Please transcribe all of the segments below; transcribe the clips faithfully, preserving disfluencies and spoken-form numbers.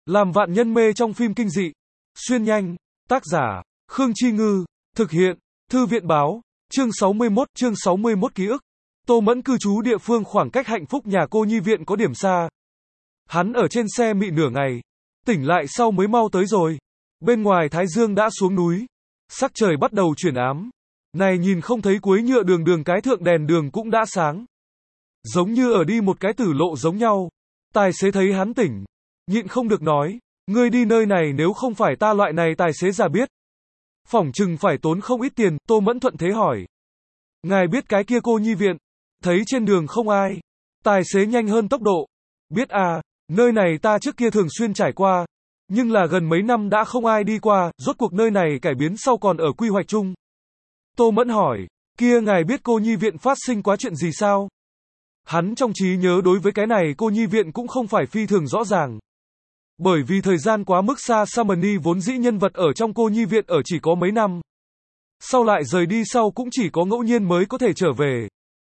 Làm vạn nhân mê trong phim kinh dị. Xuyên nhanh. Tác giả, Khương Chi Ngư. Thực hiện, Thư viện báo. Chương sáu mươi mốt, chương sáu mươi mốt ký ức. Tô Mẫn cư trú địa phương khoảng cách hạnh phúc nhà cô nhi viện có điểm xa. Hắn ở trên xe mị nửa ngày. Tỉnh lại sau mới mau tới rồi. Bên ngoài Thái Dương đã xuống núi. Sắc trời bắt đầu chuyển ám. Này nhìn không thấy cuối nhựa đường đường cái thượng đèn đường cũng đã sáng. Giống như ở đi một cái tử lộ giống nhau. Tài xế thấy hắn tỉnh. Nhịn không được nói. Ngươi đi nơi này nếu không phải ta loại này tài xế già biết. Phỏng chừng phải tốn không ít tiền, Tô Mẫn thuận thế hỏi. Ngài biết cái kia cô nhi viện. Thấy trên đường không ai. Tài xế nhanh hơn tốc độ. Biết à, nơi này ta trước kia thường xuyên trải qua. Nhưng là gần mấy năm đã không ai đi qua, rốt cuộc nơi này cải biến sau còn ở quy hoạch chung. Tô Mẫn hỏi, kia ngài biết cô nhi viện phát sinh quá chuyện gì sao? Hắn trong trí nhớ đối với cái này cô nhi viện cũng không phải phi thường rõ ràng. Bởi vì thời gian quá mức xa, Samani vốn dĩ nhân vật ở trong cô nhi viện ở chỉ có mấy năm. Sau lại rời đi sau cũng chỉ có ngẫu nhiên mới có thể trở về.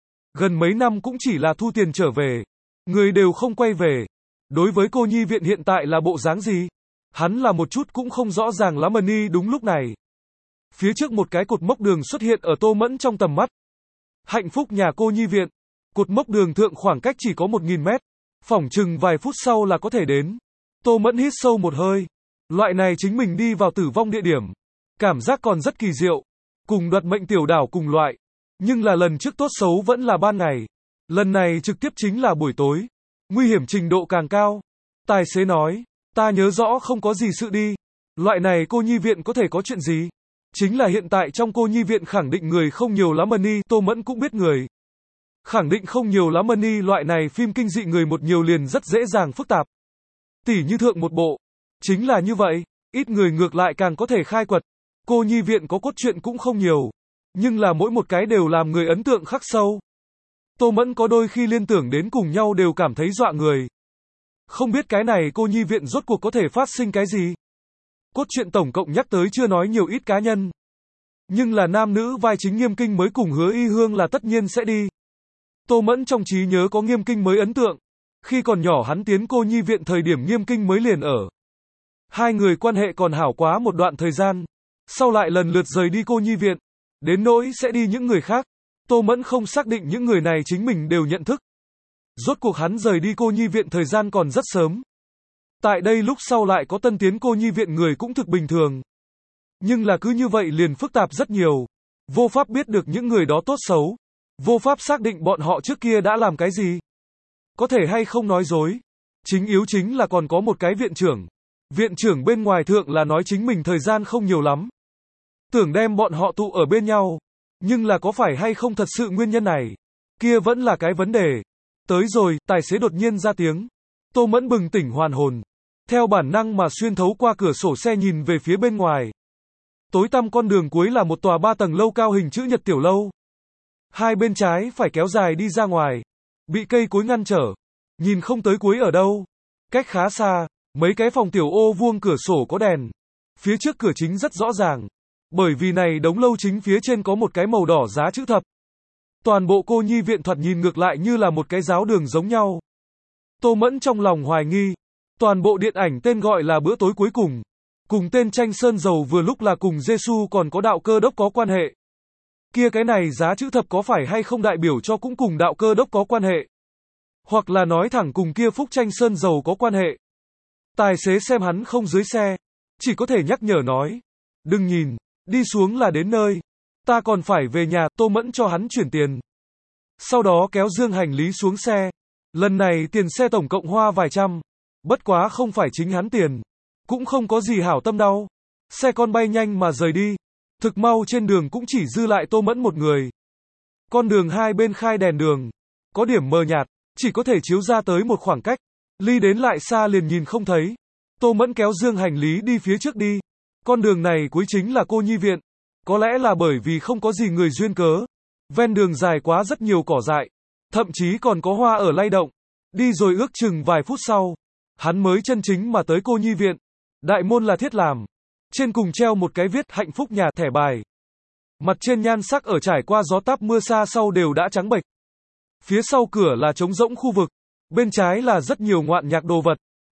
Gần mấy năm cũng chỉ là thu tiền trở về. Người đều không quay về. Đối với cô nhi viện hiện tại là bộ dáng gì? Hắn là một chút cũng không rõ ràng lắm. Mani đúng lúc này. Phía trước một cái cột mốc đường xuất hiện ở Tô Mẫn trong tầm mắt. Hạnh phúc nhà cô nhi viện. Cột mốc đường thượng khoảng cách chỉ có một nghìn mét. Phỏng chừng vài phút sau là có thể đến. Tô Mẫn hít sâu một hơi. Loại này chính mình đi vào tử vong địa điểm. Cảm giác còn rất kỳ diệu. Cùng đoạt mệnh tiểu đảo cùng loại. Nhưng là lần trước tốt xấu vẫn là ban ngày. Lần này trực tiếp chính là buổi tối. Nguy hiểm trình độ càng cao. Tài xế nói. Ta nhớ rõ không có gì sự đi. Loại này cô nhi viện có thể có chuyện gì? Chính là hiện tại trong cô nhi viện khẳng định người không nhiều lắm. Mani, Tô Mẫn cũng biết người. Khẳng định không nhiều lắm. Mani, loại này phim kinh dị người một nhiều liền rất dễ dàng phức tạp. Tỉ như thượng một bộ. Chính là như vậy. Ít người ngược lại càng có thể khai quật. Cô nhi viện có cốt truyện cũng không nhiều. Nhưng là mỗi một cái đều làm người ấn tượng khắc sâu. Tô Mẫn có đôi khi liên tưởng đến cùng nhau đều cảm thấy dọa người. Không biết cái này cô nhi viện rốt cuộc có thể phát sinh cái gì? Cốt truyện tổng cộng nhắc tới chưa nói nhiều ít cá nhân. Nhưng là nam nữ vai chính Nghiêm Kinh mới cùng Hứa Y Hương là tất nhiên sẽ đi. Tô Mẫn trong trí nhớ có Nghiêm Kinh mới ấn tượng. Khi còn nhỏ hắn tiến cô nhi viện thời điểm Nghiêm Kinh mới liền ở. Hai người quan hệ còn hảo quá một đoạn thời gian. Sau lại lần lượt rời đi cô nhi viện. Đến nỗi sẽ đi những người khác. Tô Mẫn không xác định những người này chính mình đều nhận thức. Rốt cuộc hắn rời đi cô nhi viện thời gian còn rất sớm. Tại đây lúc sau lại có tân tiến cô nhi viện người cũng thực bình thường. Nhưng là cứ như vậy liền phức tạp rất nhiều. Vô pháp biết được những người đó tốt xấu. Vô pháp xác định bọn họ trước kia đã làm cái gì. Có thể hay không nói dối. Chính yếu chính là còn có một cái viện trưởng. Viện trưởng bên ngoài thượng là nói chính mình thời gian không nhiều lắm. Tưởng đem bọn họ tụ ở bên nhau. Nhưng là có phải hay không thật sự nguyên nhân này? Kia vẫn là cái vấn đề. Tới rồi, tài xế đột nhiên ra tiếng. Tô Mẫn bừng tỉnh hoàn hồn. Theo bản năng mà xuyên thấu qua cửa sổ xe nhìn về phía bên ngoài. Tối tăm con đường cuối là một tòa ba tầng lâu cao hình chữ nhật tiểu lâu. Hai bên trái phải kéo dài đi ra ngoài. Bị cây cối ngăn trở. Nhìn không tới cuối ở đâu. Cách khá xa, mấy cái phòng tiểu ô vuông cửa sổ có đèn. Phía trước cửa chính rất rõ ràng. Bởi vì này đống lâu chính phía trên có một cái màu đỏ giá chữ thập. Toàn bộ cô nhi viện thoạt nhìn ngược lại như là một cái giáo đường giống nhau. Tô Mẫn trong lòng hoài nghi. Toàn bộ điện ảnh tên gọi là Bữa tối cuối cùng. Cùng tên tranh sơn dầu vừa lúc là cùng Giê-xu còn có đạo cơ đốc có quan hệ. Kia cái này giá chữ thập có phải hay không đại biểu cho cũng cùng đạo cơ đốc có quan hệ? Hoặc là nói thẳng cùng kia phúc tranh sơn dầu có quan hệ? Tài xế xem hắn không dưới xe. Chỉ có thể nhắc nhở nói. Đừng nhìn, đi xuống là đến nơi. Ta còn phải về nhà. Tô Mẫn cho hắn chuyển tiền. Sau đó kéo dương hành lý xuống xe. Lần này tiền xe tổng cộng hoa vài trăm. Bất quá không phải chính hắn tiền. Cũng không có gì hảo tâm đau. Xe con bay nhanh mà rời đi. Thực mau trên đường cũng chỉ dư lại Tô Mẫn một người. Con đường hai bên khai đèn đường. Có điểm mờ nhạt. Chỉ có thể chiếu ra tới một khoảng cách. Ly đến lại xa liền nhìn không thấy. Tô Mẫn kéo dương hành lý đi phía trước đi. Con đường này cuối chính là cô nhi viện. Có lẽ là bởi vì không có gì người duyên cớ. Ven đường dài quá rất nhiều cỏ dại. Thậm chí còn có hoa ở lay động. Đi rồi ước chừng vài phút sau. Hắn mới chân chính mà tới cô nhi viện. Đại môn là thiết làm. Trên cùng treo một cái viết hạnh phúc nhà thẻ bài. Mặt trên nhan sắc ở trải qua gió táp mưa xa sau đều đã trắng bệch. Phía sau cửa là trống rỗng khu vực. Bên trái là rất nhiều ngoạn nhạc đồ vật.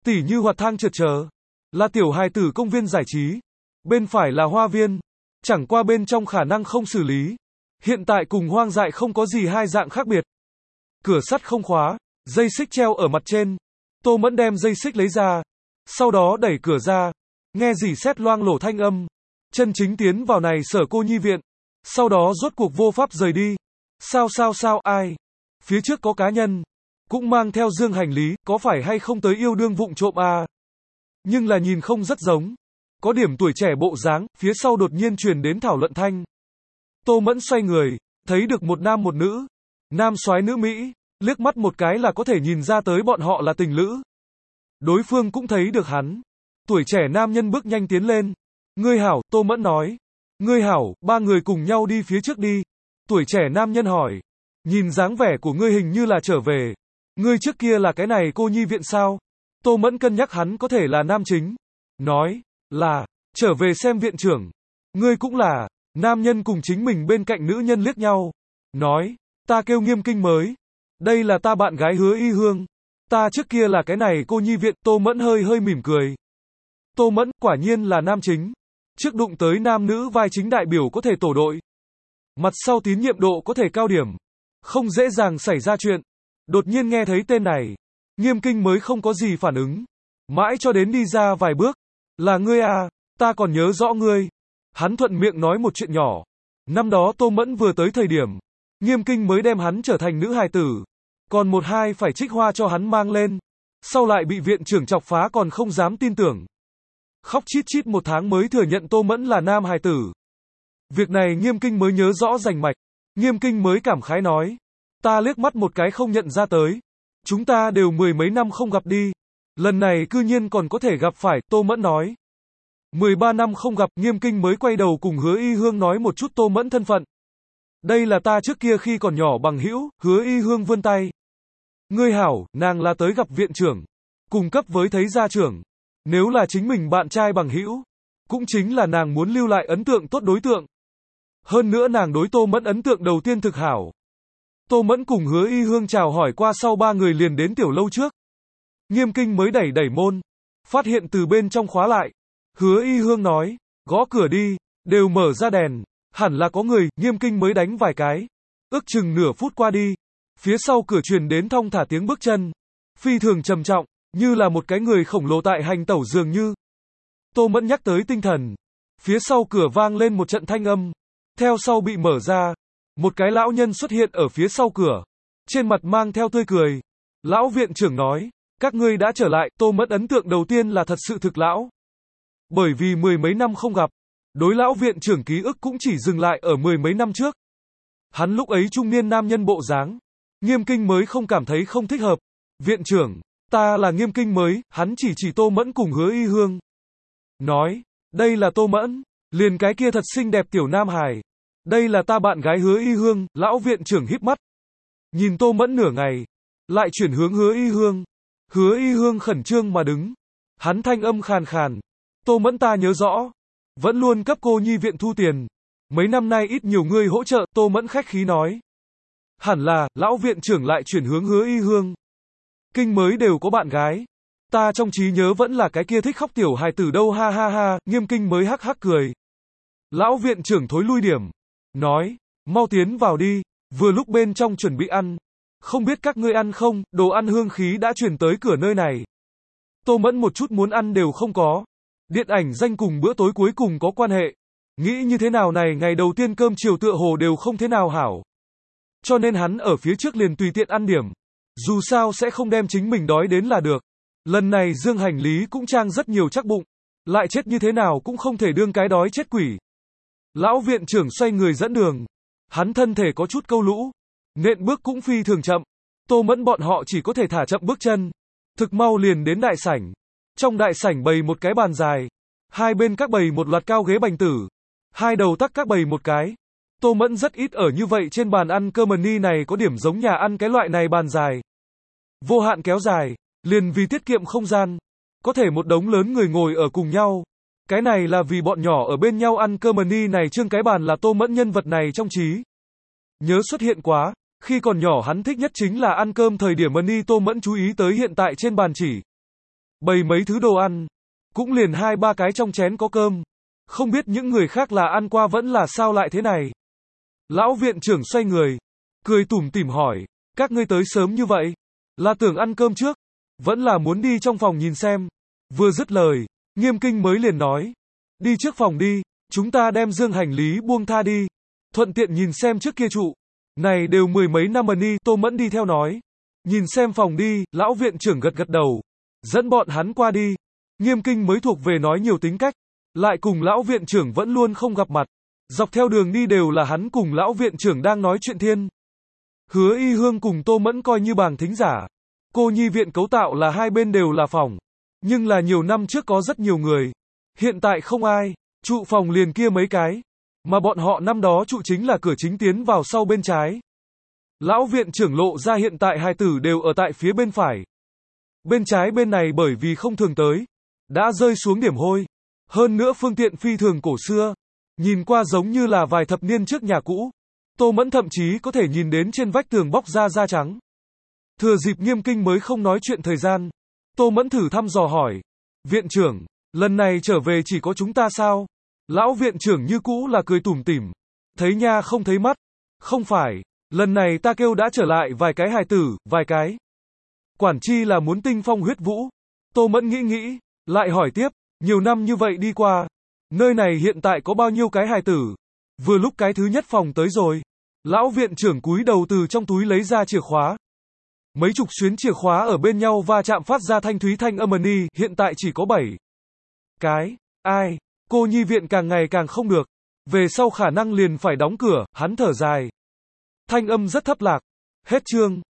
Tỉ như hoạt thang trượt chờ, là tiểu hài tử công viên giải trí. Bên phải là hoa viên, chẳng qua bên trong khả năng không xử lý. Hiện tại cùng hoang dại không có gì hai dạng khác biệt. Cửa sắt không khóa, dây xích treo ở mặt trên. Tô Mẫn đem dây xích lấy ra, sau đó đẩy cửa ra, nghe rỉ sét loang lổ thanh âm. Chân chính tiến vào này Sở Cô Nhi viện, sau đó rốt cuộc vô pháp rời đi. Sao sao sao ai? Phía trước có cá nhân, cũng mang theo dương hành lý, có phải hay không tới yêu đương vụng trộm à? Nhưng là nhìn không rất giống. Có điểm tuổi trẻ bộ dáng, phía sau đột nhiên truyền đến thảo luận thanh. Tô Mẫn xoay người, thấy được một nam một nữ. Nam soái nữ Mỹ, liếc mắt một cái là có thể nhìn ra tới bọn họ là tình lữ. Đối phương cũng thấy được hắn. Tuổi trẻ nam nhân bước nhanh tiến lên. Ngươi hảo, Tô Mẫn nói. Ngươi hảo, ba người cùng nhau đi phía trước đi. Tuổi trẻ nam nhân hỏi. Nhìn dáng vẻ của ngươi hình như là trở về. Ngươi trước kia là cái này cô nhi viện sao? Tô Mẫn cân nhắc hắn có thể là nam chính. Nói, là, trở về xem viện trưởng. Ngươi cũng là, nam nhân cùng chính mình bên cạnh nữ nhân liếc nhau. Nói, ta kêu Nghiêm Kinh mới. Đây là ta bạn gái Hứa Y Hương. Ta trước kia là cái này cô nhi viện. Tô Mẫn hơi hơi mỉm cười. Tô Mẫn, quả nhiên là nam chính. Trước đụng tới nam nữ vai chính đại biểu có thể tổ đội. Mặt sau tín nhiệm độ có thể cao điểm. Không dễ dàng xảy ra chuyện. Đột nhiên nghe thấy tên này. Nghiêm Kinh mới không có gì phản ứng. Mãi cho đến đi ra vài bước. Là ngươi à, ta còn nhớ rõ ngươi. Hắn thuận miệng nói một chuyện nhỏ. Năm đó Tô Mẫn vừa tới thời điểm. Nghiêm Kinh mới đem hắn trở thành nữ hài tử. Còn một hai phải trích hoa cho hắn mang lên. Sau lại bị viện trưởng chọc phá còn không dám tin tưởng. Khóc chít chít một tháng mới thừa nhận Tô Mẫn là nam hài tử. Việc này Nghiêm Kinh mới nhớ rõ rành mạch. Nghiêm Kinh mới cảm khái nói. Ta liếc mắt một cái không nhận ra tới. Chúng ta đều mười mấy năm không gặp đi. Lần này cư nhiên còn có thể gặp phải, Tô Mẫn nói. mười ba năm không gặp, Nghiêm Kinh mới quay đầu cùng Hứa Y Hương nói một chút Tô Mẫn thân phận. Đây là ta trước kia khi còn nhỏ bằng hữu. Hứa Y Hương vươn tay. Ngươi hảo, nàng là tới gặp viện trưởng. Cùng cấp với thấy gia trưởng. Nếu là chính mình bạn trai bằng hữu, cũng chính là nàng muốn lưu lại ấn tượng tốt đối tượng. Hơn nữa nàng đối Tô Mẫn ấn tượng đầu tiên thực hảo. Tô Mẫn cùng Hứa Y Hương chào hỏi qua sau ba người liền đến tiểu lâu trước. Nghiêm Kinh mới đẩy đẩy môn, phát hiện từ bên trong khóa lại. Hứa Y Hương nói, gõ cửa đi, đều mở ra đèn, hẳn là có người. Nghiêm Kinh mới đánh vài cái. Ước chừng nửa phút qua đi, phía sau cửa truyền đến thong thả tiếng bước chân, phi thường trầm trọng, như là một cái người khổng lồ tại hành tẩu dường như. Tô Mẫn nhắc tới tinh thần, phía sau cửa vang lên một trận thanh âm, theo sau bị mở ra, một cái lão nhân xuất hiện ở phía sau cửa, trên mặt mang theo tươi cười. Lão viện trưởng nói, các ngươi đã trở lại. Tô Mẫn ấn tượng đầu tiên là thật sự thực lão. Bởi vì mười mấy năm không gặp, đối lão viện trưởng ký ức cũng chỉ dừng lại ở mười mấy năm trước. Hắn lúc ấy trung niên nam nhân bộ dáng, Nghiêm Kinh mới không cảm thấy không thích hợp. Viện trưởng, ta là Nghiêm Kinh mới. Hắn chỉ chỉ Tô Mẫn cùng Hứa Y Hương. Nói, đây là Tô Mẫn, liền cái kia thật xinh đẹp tiểu nam hài. Đây là ta bạn gái Hứa Y Hương. Lão viện trưởng híp mắt, nhìn Tô Mẫn nửa ngày, lại chuyển hướng Hứa Y Hương. Hứa Y Hương khẩn trương mà đứng. Hắn thanh âm khàn khàn. Tô Mẫn ta nhớ rõ, vẫn luôn cấp cô nhi viện thu tiền. Mấy năm nay ít nhiều người hỗ trợ. Tô Mẫn khách khí nói. Hẳn là, lão viện trưởng lại chuyển hướng Hứa Y Hương. Kinh mới đều có bạn gái. Ta trong trí nhớ vẫn là cái kia thích khóc tiểu hài tử đâu ha ha ha. Nghiêm Kinh mới hắc hắc cười. Lão viện trưởng thối lui điểm. Nói, mau tiến vào đi. Vừa lúc bên trong chuẩn bị ăn. Không biết các ngươi ăn không, đồ ăn hương khí đã truyền tới cửa nơi này. Tô Mẫn một chút muốn ăn đều không có. Điện ảnh danh cùng bữa tối cuối cùng có quan hệ. Nghĩ như thế nào này ngày đầu tiên cơm chiều tựa hồ đều không thế nào hảo. Cho nên hắn ở phía trước liền tùy tiện ăn điểm. Dù sao sẽ không đem chính mình đói đến là được. Lần này dương hành lý cũng trang rất nhiều chắc bụng. Lại chết như thế nào cũng không thể đương cái đói chết quỷ. Lão viện trưởng xoay người dẫn đường. Hắn thân thể có chút câu lũ. Nện bước cũng phi thường chậm. Tô Mẫn bọn họ chỉ có thể thả chậm bước chân. Thực mau liền đến đại sảnh. Trong đại sảnh bày một cái bàn dài. Hai bên các bày một loạt cao ghế bành tử. Hai đầu tắc các bày một cái. Tô Mẫn rất ít ở như vậy trên bàn ăn cơm ni này có điểm giống nhà ăn cái loại này bàn dài. Vô hạn kéo dài. Liền vì tiết kiệm không gian. Có thể một đống lớn người ngồi ở cùng nhau. Cái này là vì bọn nhỏ ở bên nhau ăn cơm ni này trương cái bàn là Tô Mẫn nhân vật này trong trí nhớ xuất hiện quá. Khi còn nhỏ hắn thích nhất chính là ăn cơm thời điểm ni Tô Mẫn chú ý tới hiện tại trên bàn chỉ bày mấy thứ đồ ăn. Cũng liền hai ba cái trong chén có cơm. Không biết những người khác là ăn qua vẫn là sao lại thế này. Lão viện trưởng xoay người, cười tủm tỉm hỏi, các ngươi tới sớm như vậy, là tưởng ăn cơm trước, vẫn là muốn đi trong phòng nhìn xem. Vừa dứt lời, Nghiêm Kinh mới liền nói, đi trước phòng đi, chúng ta đem dương hành lý buông tha đi, thuận tiện nhìn xem trước kia trụ. Này đều mười mấy năm rồi đi, Tô Mẫn đi theo nói. Nhìn xem phòng đi, lão viện trưởng gật gật đầu, dẫn bọn hắn qua đi. Nghiêm Kinh mới thuộc về nói nhiều tính cách, lại cùng lão viện trưởng vẫn luôn không gặp mặt. Dọc theo đường đi đều là hắn cùng lão viện trưởng đang nói chuyện thiên. Hứa Y Hương cùng Tô Mẫn coi như bàng thính giả. Cô nhi viện cấu tạo là hai bên đều là phòng, nhưng là nhiều năm trước có rất nhiều người. Hiện tại không ai, trụ phòng liền kia mấy cái, mà bọn họ năm đó trụ chính là cửa chính tiến vào sau bên trái. Lão viện trưởng lộ ra hiện tại hai tử đều ở tại phía bên phải. Bên trái bên này bởi vì không thường tới, đã rơi xuống điểm hôi. Hơn nữa phương tiện phi thường cổ xưa, nhìn qua giống như là vài thập niên trước nhà cũ. Tô Mẫn thậm chí có thể nhìn đến trên vách tường bóc ra da trắng. Thừa dịp Nghiêm Kinh mới không nói chuyện thời gian, Tô Mẫn thử thăm dò hỏi, viện trưởng, lần này trở về chỉ có chúng ta sao? Lão viện trưởng như cũ là cười tủm tỉm, thấy nha không thấy mắt, không phải, lần này ta kêu đã trở lại vài cái hài tử, vài cái. Quản chi là muốn tinh phong huyết vũ. Tô Mẫn nghĩ nghĩ, lại hỏi tiếp, nhiều năm như vậy đi qua, nơi này hiện tại có bao nhiêu cái hài tử? Vừa lúc cái thứ nhất phòng tới rồi, lão viện trưởng cúi đầu từ trong túi lấy ra chìa khóa. Mấy chục xuyến chìa khóa ở bên nhau va chạm phát ra thanh thúy thanh âm ni, hiện tại chỉ có bảy cái. Ai, cô nhi viện càng ngày càng không được, về sau khả năng liền phải đóng cửa, hắn thở dài. Thanh âm rất thấp lạc. Hết chương.